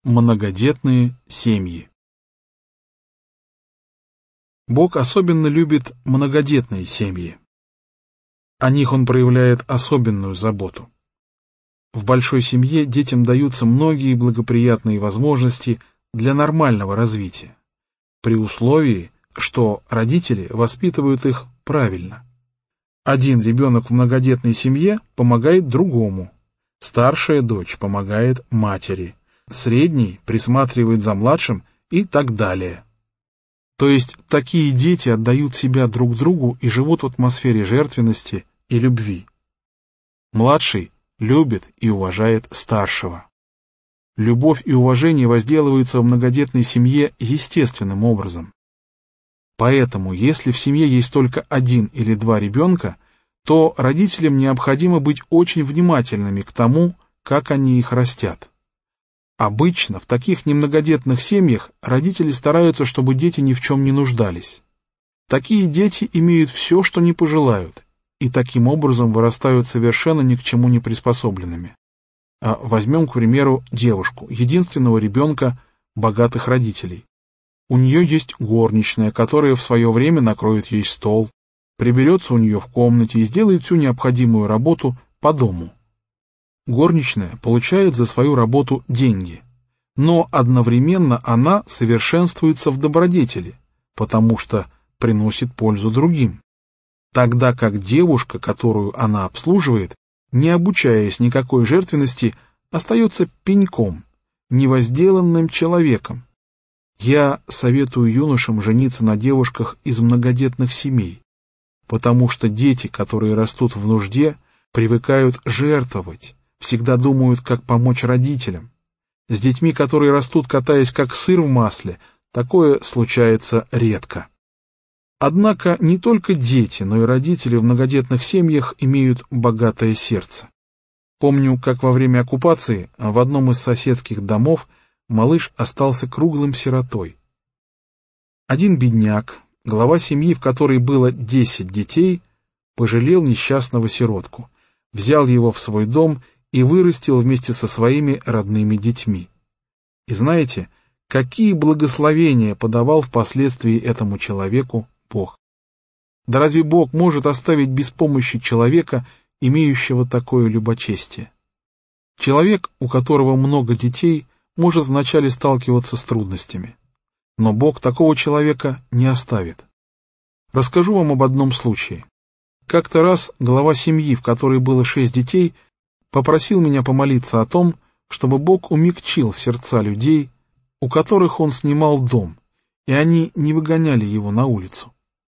Многодетные семьи. Бог особенно любит многодетные семьи. О них Он проявляет особенную заботу. В большой семье детям даются многие благоприятные возможности для нормального развития, при условии, что родители воспитывают их правильно. Один ребенок в многодетной семье помогает другому, старшая дочь помогает матери, средний присматривает за младшим и так далее. То есть такие дети отдают себя друг другу и живут в атмосфере жертвенности и любви. Младший любит и уважает старшего. Любовь и уважение возделываются в многодетной семье естественным образом. Поэтому, если в семье есть только один или два ребенка, то родителям необходимо быть очень внимательными к тому, как они их растят. Обычно в таких немногодетных семьях родители стараются, чтобы дети ни в чем не нуждались. Такие дети имеют все, что не пожелают, и таким образом вырастают совершенно ни к чему не приспособленными. Возьмем, к примеру, девушку, единственного ребенка богатых родителей. У нее есть горничная, которая в свое время накроет ей стол, приберется у нее в комнате и сделает всю необходимую работу по дому. Горничная получает за свою работу деньги, но одновременно она совершенствуется в добродетели, потому что приносит пользу другим. Тогда как девушка, которую она обслуживает, не обучаясь никакой жертвенности, остается пеньком, невозделанным человеком. Я советую юношам жениться на девушках из многодетных семей, потому что дети, которые растут в нужде, привыкают жертвовать, всегда думают, как помочь родителям. С детьми, которые растут, катаясь как сыр в масле, такое случается редко. Однако не только дети, но и родители в многодетных семьях имеют богатое сердце. Помню, как во время оккупации в одном из соседских домов малыш остался круглым сиротой. Один бедняк, глава семьи, в которой было 10 детей, пожалел несчастного сиротку, взял его в свой дом и вырастил вместе со своими родными детьми. И знаете, какие благословения подавал впоследствии этому человеку Бог? Да разве Бог может оставить без помощи человека, имеющего такое любочестие? Человек, у которого много детей, может вначале сталкиваться с трудностями, но Бог такого человека не оставит. Расскажу вам об одном случае. Как-то раз глава семьи, в которой было 6 детей, попросил меня помолиться о том, чтобы Бог умягчил сердца людей, у которых он снимал дом, и они не выгоняли его на улицу.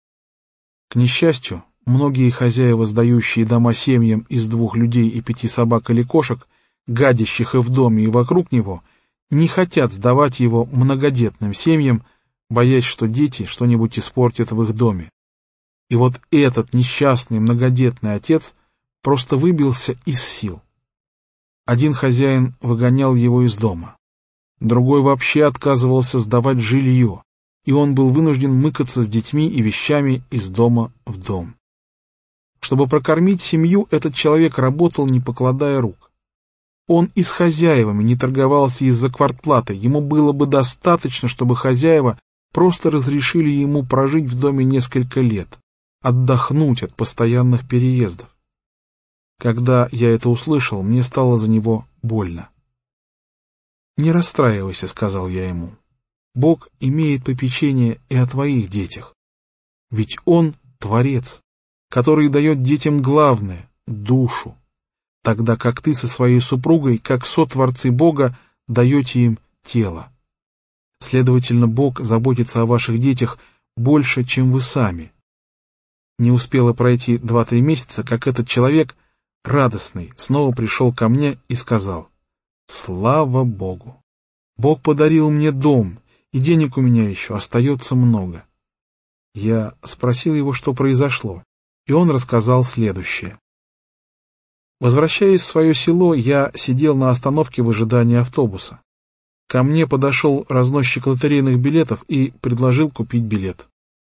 К несчастью, многие хозяева, сдающие дома семьям из 2 людей и 5 собак или кошек, гадящих и в доме, и вокруг него, не хотят сдавать его многодетным семьям, боясь, что дети что-нибудь испортят в их доме. И вот этот несчастный многодетный отец просто выбился из сил. Один хозяин выгонял его из дома, другой вообще отказывался сдавать жилье, и он был вынужден мыкаться с детьми и вещами из дома в дом. Чтобы прокормить семью, этот человек работал, не покладая рук. Он и с хозяевами не торговался из-за квартплаты, ему было бы достаточно, чтобы хозяева просто разрешили ему прожить в доме несколько лет, отдохнуть от постоянных переездов. Когда я это услышал, мне стало за него больно. «Не расстраивайся», — сказал я ему. «Бог имеет попечение и о твоих детях. Ведь Он — Творец, который дает детям главное — душу, тогда как ты со своей супругой, как сотворцы Бога, даете им тело. Следовательно, Бог заботится о ваших детях больше, чем вы сами». Не успело пройти 2-3 месяца, как этот человек, радостный, снова пришел ко мне и сказал: «Слава Богу! Бог подарил мне дом, и денег у меня еще остается много». Я спросил его, что произошло, и он рассказал следующее. Возвращаясь в свое село, я сидел на остановке в ожидании автобуса. Ко мне подошел разносчик лотерейных билетов и предложил купить билет.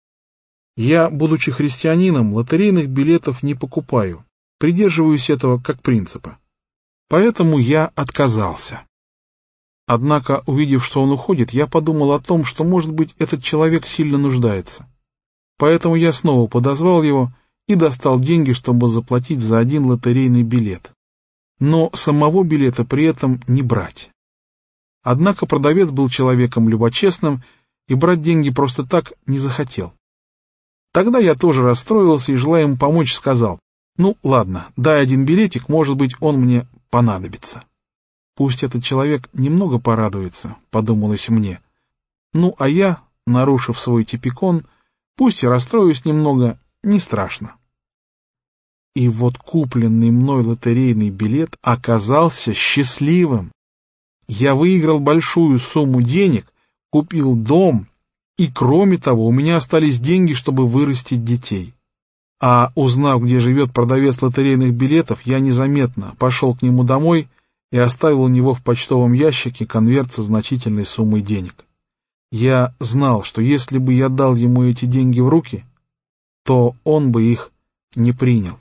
Я, будучи христианином, лотерейных билетов не покупаю, придерживаюсь этого как принципа. Поэтому я отказался. Однако, увидев, что он уходит, я подумал о том, что, может быть, этот человек сильно нуждается. Поэтому я снова подозвал его и достал деньги, чтобы заплатить за один лотерейный билет. Но самого билета при этом не брать. Однако продавец был человеком любочестным и брать деньги просто так не захотел. Тогда я тоже расстроился и, желая ему помочь, сказал: «Ну, ладно, дай один билетик, может быть, он мне понадобится». «Пусть этот человек немного порадуется», — подумалось мне. Ну, а я, нарушив свой типикон, пусть и расстроюсь немного, не страшно. И вот купленный мной лотерейный билет оказался счастливым. Я выиграл большую сумму денег, купил дом, и, кроме того, у меня остались деньги, чтобы вырастить детей. А узнав, где живет продавец лотерейных билетов, я незаметно пошел к нему домой и оставил у него в почтовом ящике конверт со значительной суммой денег. Я знал, что если бы я дал ему эти деньги в руки, то он бы их не принял.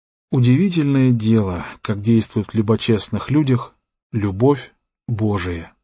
Удивительное дело, как действует в любочестных людях любовь Божия.